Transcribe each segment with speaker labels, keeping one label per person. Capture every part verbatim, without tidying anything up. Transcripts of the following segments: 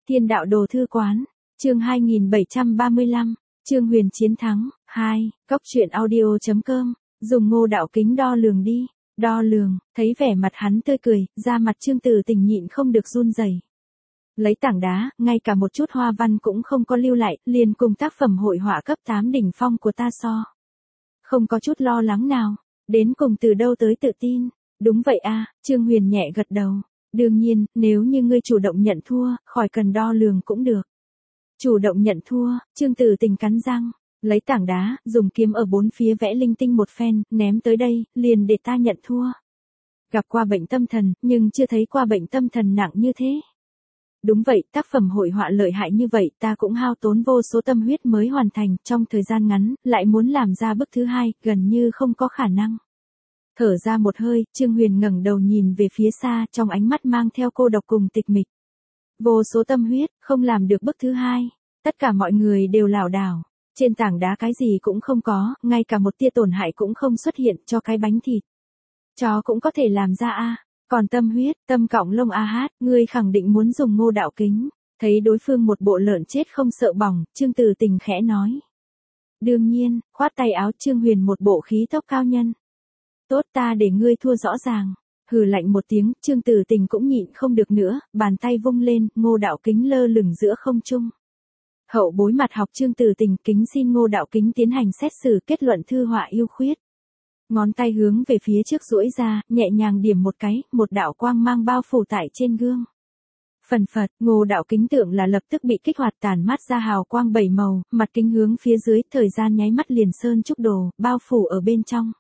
Speaker 1: Thiên đạo đồ thư quán, chương hai nghìn bảy trăm ba mươi lăm, Trương Huyền chiến thắng, hai, cốc truyện audio chấm com, dùng Ngô Đạo Kính đo lường đi, đo lường, thấy vẻ mặt hắn tươi cười, da mặt Trương Tử Tình nhịn không được run rẩy. Lấy tảng đá, ngay cả một chút hoa văn cũng không có lưu lại, liền cùng tác phẩm hội họa cấp tám đỉnh phong của ta so. Không có chút lo lắng nào, đến cùng từ đâu tới tự tin, đúng vậy a, Trương Huyền nhẹ gật đầu. Đương nhiên, nếu như ngươi chủ động nhận thua, khỏi cần đo lường cũng được. Chủ động nhận thua, Trương Tử Tình cắn răng, lấy tảng đá, dùng kiếm ở bốn phía vẽ linh tinh một phen, ném tới đây, liền để ta nhận thua. Gặp qua bệnh tâm thần, nhưng chưa thấy qua bệnh tâm thần nặng như thế. Đúng vậy, tác phẩm hội họa lợi hại như vậy, ta cũng hao tốn vô số tâm huyết mới hoàn thành, trong thời gian ngắn, lại muốn làm ra bức thứ hai, gần như không có khả năng. Thở ra một hơi, Trương Huyền ngẩng đầu nhìn về phía xa, trong ánh mắt mang theo cô độc cùng tịch mịch. Vô số tâm huyết, không làm được bức thứ hai. Tất cả mọi người đều lảo đảo. Trên tảng đá cái gì cũng không có, ngay cả một tia tổn hại cũng không xuất hiện cho cái bánh thịt. Chó cũng có thể làm ra a. Còn tâm huyết, tâm cọng lông a hát, ngươi khẳng định muốn dùng Ngô Đạo Kính. Thấy đối phương một bộ lợn chết không sợ bỏng, Trương Tử Tình khẽ nói. Đương nhiên, khoát tay áo Trương Huyền một bộ khí tốc cao nhân. Tốt, ta để ngươi thua rõ ràng. Hừ lạnh một tiếng, Trương Tử Tình cũng nhịn không được nữa, bàn tay vung lên, Ngô Đạo Kính lơ lửng giữa không trung. Hậu bối mặt học Trương Tử Tình kính xin Ngô Đạo Kính tiến hành xét xử kết luận thư họa yêu khuyết. Ngón tay hướng về phía trước duỗi ra, nhẹ nhàng điểm một cái, một đạo quang mang bao phủ tại trên gương. Phần phật, Ngô Đạo Kính tượng là lập tức bị kích hoạt tản mát ra hào quang bảy màu, mặt kính hướng phía dưới, thời gian nháy mắt liền sơn trúc đồ, bao phủ ở bên trong.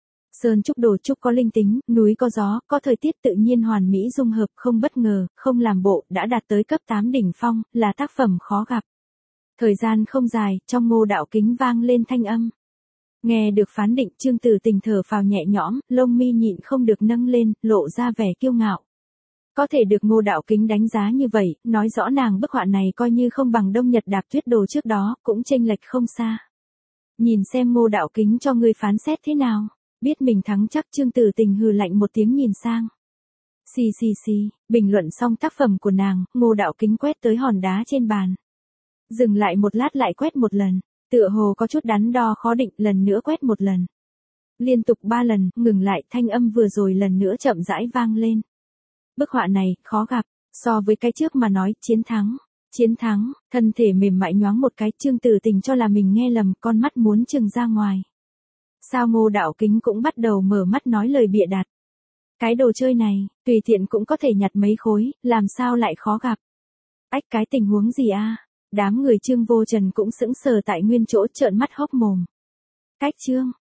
Speaker 1: Sơn trúc đồ trúc có linh tính, núi có gió, có thời tiết tự nhiên hoàn mỹ dung hợp, không bất ngờ, không làm bộ, đã đạt tới cấp tám đỉnh phong, là tác phẩm khó gặp. Thời gian không dài, trong Ngô Đạo Kính vang lên thanh âm. Nghe được phán định, Trương Tử Tình thở phào nhẹ nhõm, lông mi nhịn không được nâng lên, lộ ra vẻ kiêu ngạo. Có thể được Ngô Đạo Kính đánh giá như vậy, nói rõ nàng bức họa này coi như không bằng Đông Nhật Đạp Tuyết Đồ trước đó, cũng chênh lệch không xa. Nhìn xem Ngô Đạo Kính cho ngươi phán xét thế nào. Biết mình thắng chắc, Trương Tử Tình hừ lạnh một tiếng nhìn sang. Xì xì xì, bình luận xong tác phẩm của nàng, Ngô Đạo Kính quét tới hòn đá trên bàn. Dừng lại một lát lại quét một lần, tựa hồ có chút đắn đo khó định, lần nữa quét một lần. Liên tục ba lần, ngừng lại, thanh âm vừa rồi lần nữa chậm rãi vang lên. Bức họa này, khó gặp, so với cái trước mà nói, chiến thắng. Chiến thắng, thân thể mềm mại nhoáng một cái, Trương Tử Tình cho là mình nghe lầm, con mắt muốn trừng ra ngoài. Sao Ngô Đạo Kính cũng bắt đầu mở mắt nói lời bịa đặt. Cái đồ chơi này, tùy tiện cũng có thể nhặt mấy khối, làm sao lại khó gặp. Ách, cái tình huống gì a? Đám người Trương Vô Trần cũng sững sờ tại nguyên chỗ, trợn mắt hốc mồm. Cách Trương,